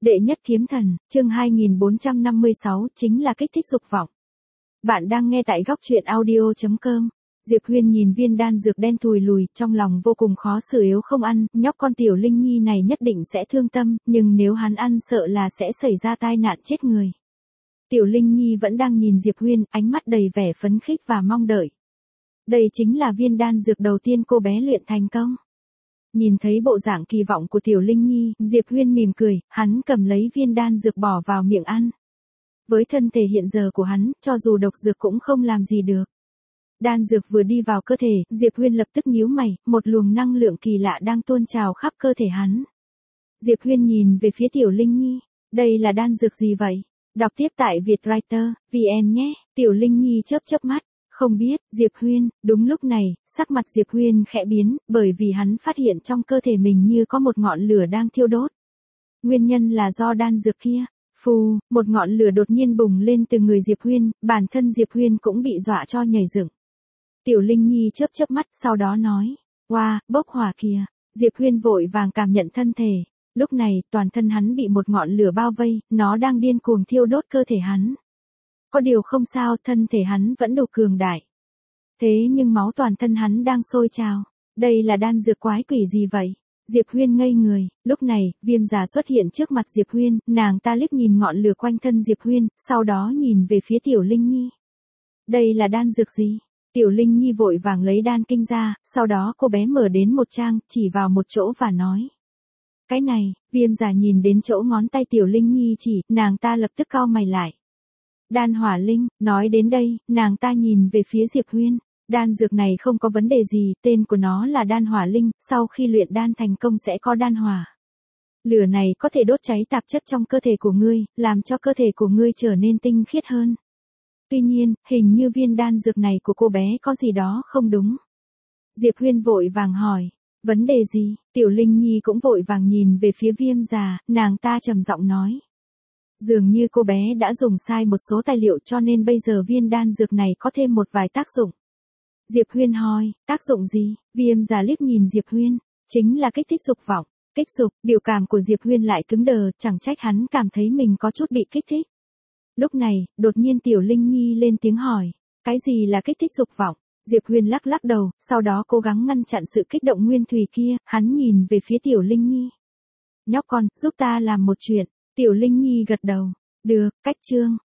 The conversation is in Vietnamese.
Đệ nhất kiếm thần, chương 2456 chính là kích thích dục vọng. Bạn đang nghe tại góc truyện audio.com. Diệp Huyên nhìn viên đan dược đen thùi lùi, trong lòng vô cùng khó xử yếu không ăn, nhóc con tiểu linh nhi này nhất định sẽ thương tâm, nhưng nếu hắn ăn sợ là sẽ xảy ra tai nạn chết người. Tiểu linh nhi vẫn đang nhìn Diệp Huyên, ánh mắt đầy vẻ phấn khích và mong đợi. Đây chính là viên đan dược đầu tiên cô bé luyện thành công. Nhìn thấy bộ dạng kỳ vọng của tiểu linh nhi, Diệp Huyên mỉm cười, hắn cầm lấy viên đan dược bỏ vào miệng ăn. Với thân thể hiện giờ của hắn, cho dù độc dược cũng không làm gì được. Đan dược vừa đi vào cơ thể, Diệp Huyên lập tức nhíu mày, một luồng năng lượng kỳ lạ đang tuôn trào khắp cơ thể hắn. Diệp Huyên nhìn về phía tiểu linh nhi, đây là đan dược gì vậy? Đọc tiếp tại Vietwriter, VN nhé. Tiểu linh nhi chớp mắt. Không biết, Diệp Huyên. Đúng lúc này, sắc mặt Diệp Huyên khẽ biến, bởi vì hắn phát hiện trong cơ thể mình như có một ngọn lửa đang thiêu đốt. Nguyên nhân là do đan dược kia. Phù, một ngọn lửa đột nhiên bùng lên từ người Diệp Huyên, bản thân Diệp Huyên cũng bị dọa cho nhảy dựng. Tiểu Linh Nhi chớp mắt, sau đó nói, "Oa, bốc hỏa kìa." Diệp Huyên vội vàng cảm nhận thân thể. Lúc này, toàn thân hắn bị một ngọn lửa bao vây, nó đang điên cuồng thiêu đốt cơ thể hắn. Có điều không sao, thân thể hắn vẫn đủ cường đại. Thế nhưng máu toàn thân hắn đang sôi trào. Đây là đan dược quái quỷ gì vậy? Diệp Huyên ngây người. Lúc này, Viêm Già xuất hiện trước mặt Diệp Huyên, nàng ta liếc nhìn ngọn lửa quanh thân Diệp Huyên, sau đó nhìn về phía Tiểu Linh Nhi. Đây là đan dược gì? Tiểu Linh Nhi vội vàng lấy đan kinh ra, sau đó cô bé mở đến một trang, chỉ vào một chỗ và nói. Cái này, Viêm Già nhìn đến chỗ ngón tay Tiểu Linh Nhi chỉ, nàng ta lập tức cau mày lại. Đan hỏa linh, nói đến đây, nàng ta nhìn về phía Diệp Huyên. Đan dược này không có vấn đề gì, tên của nó là đan hỏa linh, sau khi luyện đan thành công sẽ có đan hỏa. Lửa này có thể đốt cháy tạp chất trong cơ thể của ngươi, làm cho cơ thể của ngươi trở nên tinh khiết hơn. Tuy nhiên, hình như viên đan dược này của cô bé có gì đó không đúng. Diệp Huyên vội vàng hỏi, vấn đề gì? Tiểu Linh Nhi cũng vội vàng nhìn về phía Viêm Già, nàng ta trầm giọng nói. Dường như cô bé đã dùng sai một số tài liệu cho nên bây giờ viên đan dược này có thêm một vài tác dụng. Diệp Huyên hỏi, tác dụng gì? Viêm Già liếc nhìn Diệp Huyên, chính là kích thích dục vọng. Kích dục, biểu cảm của Diệp Huyên lại cứng đờ, chẳng trách hắn cảm thấy mình có chút bị kích thích. Lúc này, đột nhiên Tiểu Linh Nhi lên tiếng hỏi, cái gì là kích thích dục vọng? Diệp Huyên lắc đầu, sau đó cố gắng ngăn chặn sự kích động nguyên thủy kia, hắn nhìn về phía Tiểu Linh Nhi. Nhóc con, giúp ta làm một chuyện. Tiểu Linh Nhi gật đầu. Được, cách chương.